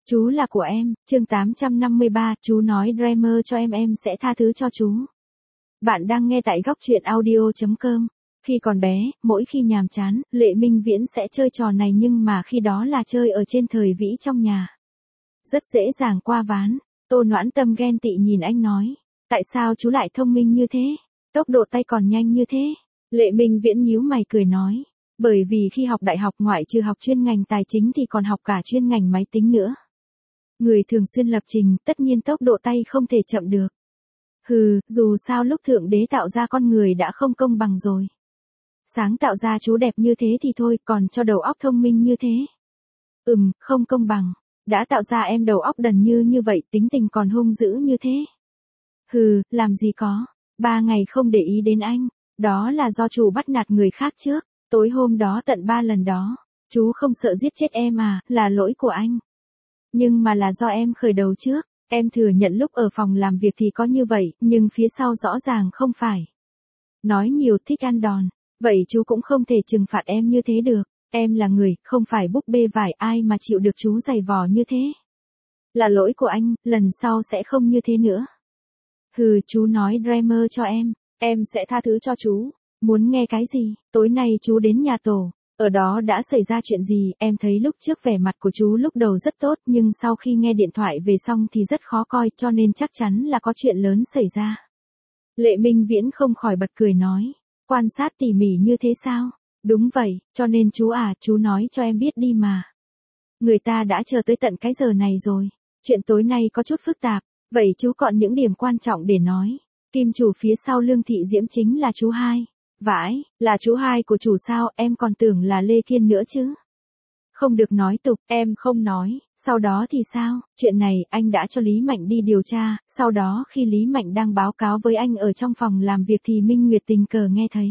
Chú là của em, chương 853, chú nói Dreamer cho em sẽ tha thứ cho chú. Bạn đang nghe tại góc truyện audio.com. Khi còn bé, mỗi khi nhàm chán, Lệ Minh Viễn sẽ chơi trò này nhưng mà khi đó là chơi ở trên thời vĩ trong nhà. Rất dễ dàng qua ván. Tô Noãn Tâm ghen tị nhìn anh nói. Tại sao chú lại thông minh như thế? Tốc độ tay còn nhanh như thế? Lệ Minh Viễn nhíu mày cười nói. Bởi vì khi học đại học ngoại trừ học chuyên ngành tài chính thì còn học cả chuyên ngành máy tính nữa. Người thường xuyên lập trình, tất nhiên tốc độ tay không thể chậm được. Hừ, dù sao lúc Thượng Đế tạo ra con người đã không công bằng rồi. Sáng tạo ra chú đẹp như thế thì thôi, còn cho đầu óc thông minh như thế. Không công bằng. Đã tạo ra em đầu óc đần như vậy, tính tình còn hung dữ như thế. Hừ, làm gì có. 3 ngày không để ý đến anh. Đó là do chủ bắt nạt người khác trước. Tối hôm đó tận 3 lần đó. Chú không sợ giết chết em à, là lỗi của anh. Nhưng mà là do em khởi đầu trước. Em thừa nhận lúc ở phòng làm việc thì có như vậy, nhưng phía sau rõ ràng không phải. Nói nhiều thích ăn đòn. Vậy chú cũng không thể trừng phạt em như thế được. Em là người, không phải búp bê vải, ai mà chịu được chú giày vò như thế. Là lỗi của anh, lần sau sẽ không như thế nữa. Hừ, chú nói Dreamer cho em sẽ tha thứ cho chú. Muốn nghe cái gì? Tối nay chú đến nhà tổ. Ở đó đã xảy ra chuyện gì? Em thấy lúc trước vẻ mặt của chú lúc đầu rất tốt, nhưng sau khi nghe điện thoại về xong thì rất khó coi, cho nên chắc chắn là có chuyện lớn xảy ra. Lệ Minh Viễn không khỏi bật cười nói. Quan sát tỉ mỉ như thế sao? Đúng vậy, cho nên chú nói cho em biết đi mà. Người ta đã chờ tới tận cái giờ này rồi. Chuyện tối nay có chút phức tạp, vậy chú còn những điểm quan trọng để nói. Kim chủ phía sau Lương Thị Diễm chính là chú hai. Vãi, là chú hai của chủ sao, em còn tưởng là Lê Kiên nữa chứ. Không được nói tục, em không nói. Sau đó thì sao? Chuyện này anh đã cho Lý Mạnh đi điều tra, sau đó khi Lý Mạnh đang báo cáo với anh ở trong phòng làm việc thì Minh Nguyệt tình cờ nghe thấy.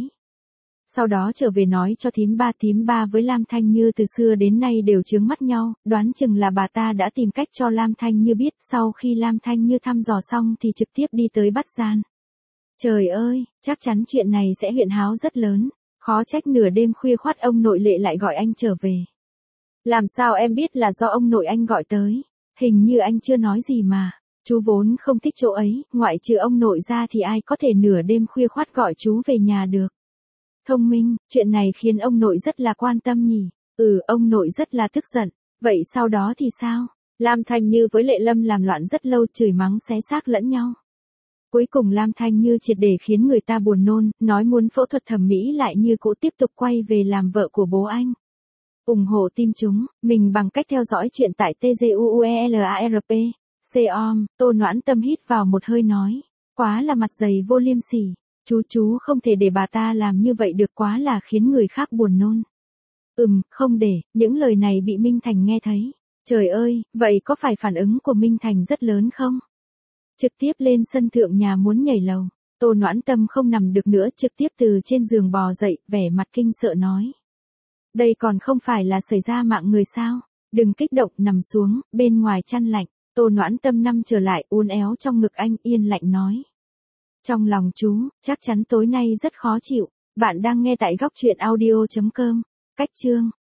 Sau đó trở về nói cho thím ba với Lam Thanh Như từ xưa đến nay đều chướng mắt nhau, đoán chừng là bà ta đã tìm cách cho Lam Thanh Như biết, sau khi Lam Thanh Như thăm dò xong thì trực tiếp đi tới bắt gian. Trời ơi, chắc chắn chuyện này sẽ huyễn háo rất lớn, khó trách nửa đêm khuya khoắt ông nội Lệ lại gọi anh trở về. Làm sao em biết là do ông nội anh gọi tới? Hình như anh chưa nói gì mà. Chú vốn không thích chỗ ấy, ngoại trừ ông nội ra thì ai có thể nửa đêm khuya khoắt gọi chú về nhà được. Thông minh, chuyện này khiến ông nội rất là quan tâm nhỉ. Ông nội rất là tức giận. Vậy sau đó thì sao? Lam Thanh Như với Lệ Lâm làm loạn rất lâu, chửi mắng xé xác lẫn nhau. Cuối cùng Lam Thanh Như triệt để khiến người ta buồn nôn, nói muốn phẫu thuật thẩm mỹ lại như cũ tiếp tục quay về làm vợ của bố anh. Ủng hộ team chúng mình bằng cách theo dõi chuyện tại TGUUELARP. Tô Noãn Tâm hít vào một hơi nói. Quá là mặt dày vô liêm sỉ. Chú không thể để bà ta làm như vậy được, quá là khiến người khác buồn nôn. Không để, những lời này bị Minh Thành nghe thấy. Trời ơi, vậy có phải phản ứng của Minh Thành rất lớn không? Trực tiếp lên sân thượng nhà muốn nhảy lầu. Tô Noãn Tâm không nằm được nữa, trực tiếp từ trên giường bò dậy, vẻ mặt kinh sợ nói. Đây còn không phải là xảy ra mạng người sao? Đừng kích động, nằm xuống, bên ngoài chăn lạnh. Tô Noãn Tâm nằm trở lại, uốn éo trong ngực anh, yên lạnh nói. Trong lòng chú, chắc chắn tối nay rất khó chịu. Bạn đang nghe tại góc truyện audio.com. Cách chương